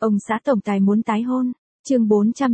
Ông xã tổng tài muốn tái hôn. Chương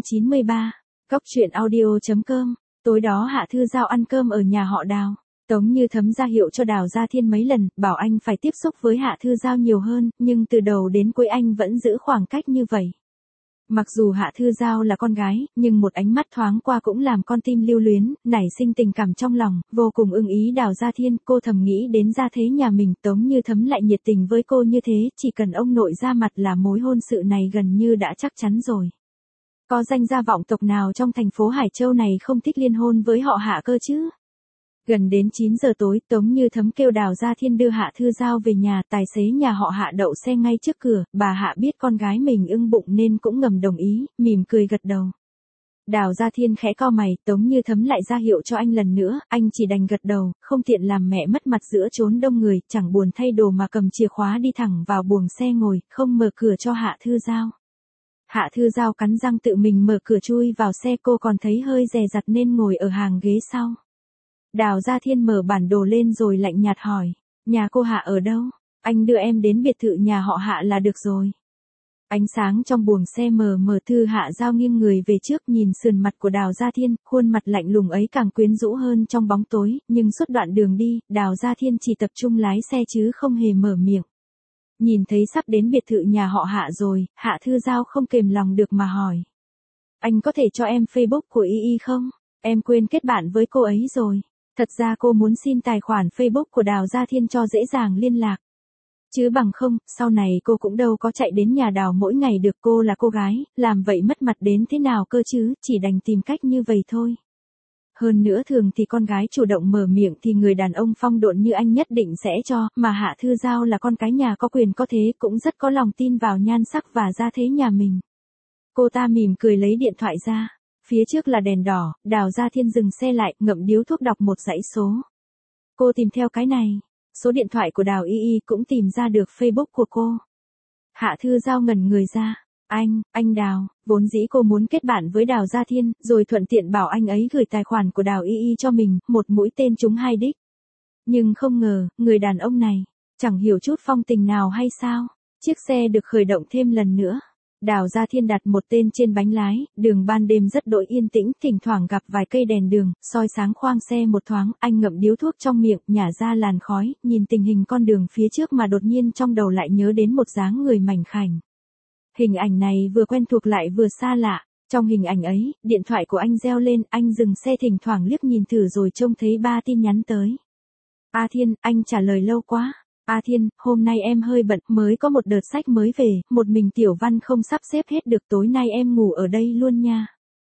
493. Góc truyện audio.com. Tối đó Hạ Thư Giao ăn cơm ở nhà họ Đào. Tống Như Thấm ra hiệu cho Đào Gia Thiên mấy lần, bảo anh phải tiếp xúc với Hạ Thư Giao nhiều hơn, nhưng từ đầu đến cuối anh vẫn giữ khoảng cách như vậy. Mặc dù Hạ Thư Giao là con gái, nhưng một ánh mắt thoáng qua cũng làm con tim lưu luyến, nảy sinh tình cảm trong lòng, vô cùng ưng ý Đào Gia Thiên. Cô thầm nghĩ đến gia thế nhà mình, Tống Như Thấm lại nhiệt tình với cô như thế, chỉ cần ông nội ra mặt là mối hôn sự này gần như đã chắc chắn rồi. Có danh gia vọng tộc nào trong thành phố Hải Châu này không thích liên hôn với họ Hạ cơ chứ? Gần đến 9 giờ tối, Tống Như Thấm kêu Đào Gia Thiên đưa Hạ Thư Giao về nhà, tài xế nhà họ Hạ đậu xe ngay trước cửa, bà Hạ biết con gái mình ưng bụng nên cũng ngầm đồng ý, mỉm cười gật đầu. Đào Gia Thiên khẽ cau mày, Tống Như Thấm lại ra hiệu cho anh lần nữa, anh chỉ đành gật đầu, không tiện làm mẹ mất mặt giữa chốn đông người, chẳng buồn thay đồ mà cầm chìa khóa đi thẳng vào buồng xe ngồi, không mở cửa cho Hạ Thư Giao. Hạ Thư Giao cắn răng tự mình mở cửa chui vào xe, cô còn thấy hơi dè dặt nên ngồi ở hàng ghế sau. Đào Gia Thiên mở bản đồ lên rồi lạnh nhạt hỏi, nhà cô Hạ ở đâu? Anh đưa em đến biệt thự nhà họ Hạ là được rồi. Ánh sáng trong buồng xe mờ mờ, Thư Hạ Giao nghiêng người về trước nhìn sườn mặt của Đào Gia Thiên, khuôn mặt lạnh lùng ấy càng quyến rũ hơn trong bóng tối, nhưng suốt đoạn đường đi, Đào Gia Thiên chỉ tập trung lái xe chứ không hề mở miệng. Nhìn thấy sắp đến biệt thự nhà họ Hạ rồi, Hạ Thư Giao không kềm lòng được mà hỏi. Anh có thể cho em Facebook của Y không? Em quên kết bạn với cô ấy rồi. Thật ra cô muốn xin tài khoản Facebook của Đào Gia Thiên cho dễ dàng liên lạc. Chứ bằng không, sau này cô cũng đâu có chạy đến nhà Đào mỗi ngày được, cô là cô gái, làm vậy mất mặt đến thế nào cơ chứ, chỉ đành tìm cách như vậy thôi. Hơn nữa thường thì con gái chủ động mở miệng thì người đàn ông phong độn như anh nhất định sẽ cho, mà Hạ Thư Giao là con cái nhà có quyền có thế cũng rất có lòng tin vào nhan sắc và gia thế nhà mình. Cô ta mỉm cười lấy điện thoại ra. Phía trước là đèn đỏ, Đào Gia Thiên dừng xe lại, ngậm điếu thuốc đọc một dãy số. Cô tìm theo cái này. Số điện thoại của Đào Y cũng tìm ra được Facebook của cô. Hạ Thư Giao ngẩn người ra. Anh Đào, vốn dĩ cô muốn kết bạn với Đào Gia Thiên, rồi thuận tiện bảo anh ấy gửi tài khoản của Đào Y cho mình, một mũi tên trúng hai đích. Nhưng không ngờ, người đàn ông này, chẳng hiểu chút phong tình nào hay sao. Chiếc xe được khởi động thêm lần nữa. Đào Gia Thiên đặt một tên trên bánh lái, đường ban đêm rất đỗi yên tĩnh, thỉnh thoảng gặp vài cây đèn đường, soi sáng khoang xe một thoáng, anh ngậm điếu thuốc trong miệng, nhả ra làn khói, nhìn tình hình con đường phía trước mà đột nhiên trong đầu lại nhớ đến một dáng người mảnh khảnh. Hình ảnh này vừa quen thuộc lại vừa xa lạ, trong hình ảnh ấy, điện thoại của anh reo lên, anh dừng xe thỉnh thoảng liếc nhìn thử rồi trông thấy 3 tin nhắn tới. A Thiên, anh trả lời lâu quá. A Thiên, hôm nay em hơi bận, mới có một đợt sách mới về, một mình Tiểu Văn không sắp xếp hết được, tối nay em ngủ ở đây luôn nha.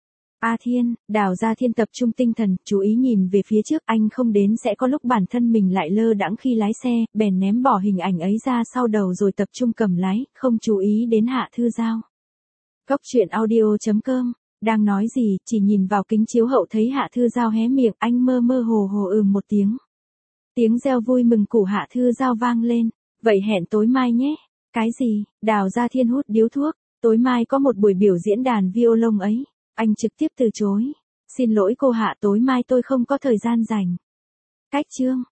A Thiên, Đào Gia Thiên tập trung tinh thần, chú ý nhìn về phía trước, anh không đến sẽ có lúc bản thân mình lại lơ đãng khi lái xe, bèn ném bỏ hình ảnh ấy ra sau đầu rồi tập trung cầm lái, không chú ý đến Hạ Thư Giao. Góc truyện audio.com, đang nói gì, chỉ nhìn vào kính chiếu hậu thấy Hạ Thư Giao hé miệng, anh mơ mơ hồ hồ một tiếng. Tiếng reo vui mừng của Hạ Thư Giao vang lên. Vậy hẹn tối mai nhé. Cái gì? Đào Gia Thiên hút điếu thuốc. Tối mai có một buổi biểu diễn đàn violon ấy. Anh trực tiếp từ chối. Xin lỗi cô Hạ, tối mai tôi không có thời gian rảnh. Cách chương.